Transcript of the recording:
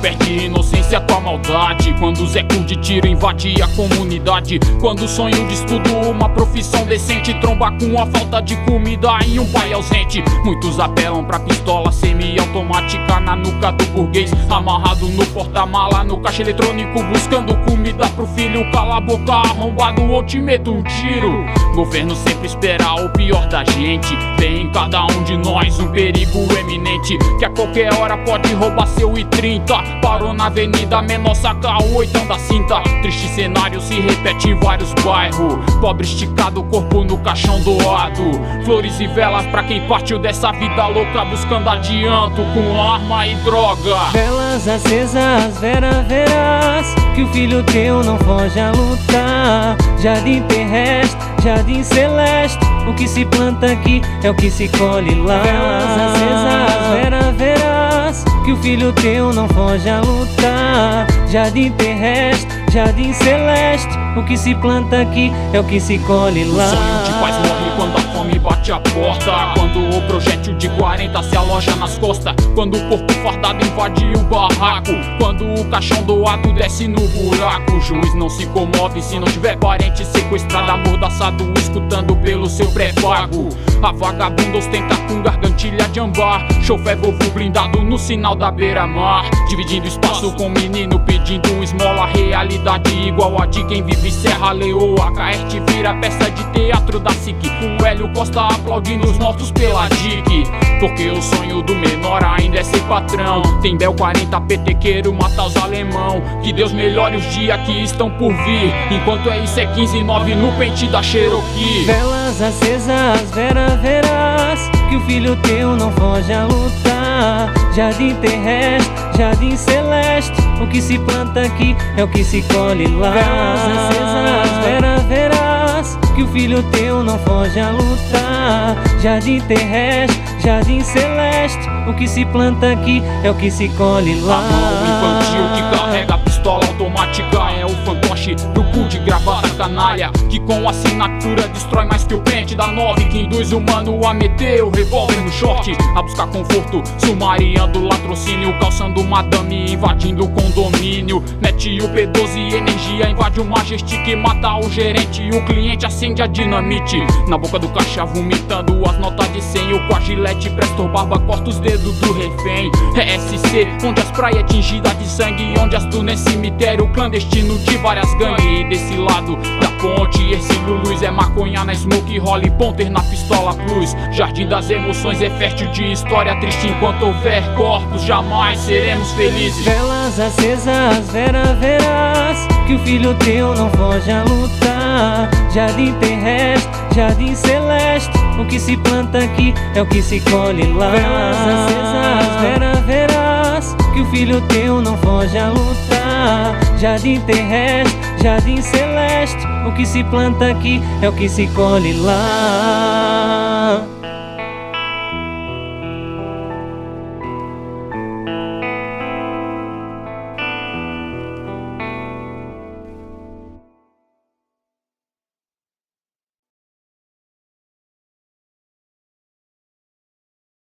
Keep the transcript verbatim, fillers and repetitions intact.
perde inocência com a maldade. Quando o Zé de tiro invade a comunidade. Quando o sonho de estudo, uma profissão decente, tromba com a falta de comida e um pai ausente. Muitos apelam pra pistola semi-automática na nuca do burguês, amarrado no porta-mala, no caixa eletrônico, buscando comida pro filho. Cala a boca, arrombado, ou te meto um tiro. Governo sempre espera o pior da gente. Vê em cada um de nós um perigo eminente, que a qualquer hora pode roubar seu i trinta. Parou na avenida, menor saca o oitão da cinta. Triste cenário se repete em vários bairros. Pobre esticado, corpo no caixão doado. Flores e velas pra quem partiu dessa vida louca, buscando adianto com arma e droga. Velas acesas, vera, verás que o filho teu não foge a lutar. Jardim terrestre, jardim celeste, o que se planta aqui é o que se colhe lá. Velas acesas, vera, verás que o filho teu não foge a lutar. Jardim terrestre, jardim celeste, o que se planta aqui é o que se colhe lá. O sonho de paz morre quando a fome bate a porta, quando o projétil de quarenta se aloja nas costas, quando o corpo fardado invade o barraco, quando o caixão doado desce no buraco. O juiz não se comove se não tiver parente sequestrado, amordaçado, escutando pelo seu pré-pago. A vagabunda ostenta com gargantilha de ambar, chofé Volvo blindado no sinal da beira-mar, dividindo espaço com o menino pedindo esmola. Realidade igual a de quem vive Serra Leoa. Caerte vira peça de teatro da S I C, o Hélio Costa aplaudindo os mortos pela D I C. Porque o sonho do menor ainda é ser patrão. Tem Bel quarenta, petequeiro, mata os alemão. Que Deus melhore os dias que estão por vir, enquanto é isso é quinze nove no pente da Cherokee. Velas acesas, vera, verás que o filho teu não foge a lutar. Jardim terrestre, jardim celeste, o que se planta aqui é o que se colhe lá. Velas acesas, vera, verás que o filho teu não foge a lutar. Jardim terrestre, jardim celeste, o que se planta aqui é o que se colhe lá. A mão infantil que carrega a pistola automática é o fantoche, grupo de gravata canalha, que com assinatura destrói mais que o pente da nove, que induz o mano a meter o revólver no short, a buscar conforto, sumariando latrocínio, calçando madame, invadindo o condomínio. Mete o P doze, energia, invade o Majestic, mata o gerente e o cliente acende a dinamite. Na boca do caixa vomitando as notas de cem, o com a gilete Prestor barba corta os dedos do refém. É S C, onde as praias tingidas de sangue, onde as dunas é cemitério clandestino de várias gangues. E desse lado da ponte, Ercílio Luz é maconha na smoke, Holly Ponter na pistola plus. Jardim das emoções é fértil de história triste, enquanto houver corpos jamais seremos felizes. Velas acesas, vera, verás que o filho teu não foge a lutar. Jardim terrestre, jardim celeste, o que se planta aqui é o que se colhe lá. Velas acesas, vera, verás que o filho teu não foge a lutar. Jardim terrestre, jardim celeste, o que se planta aqui é o que se colhe lá.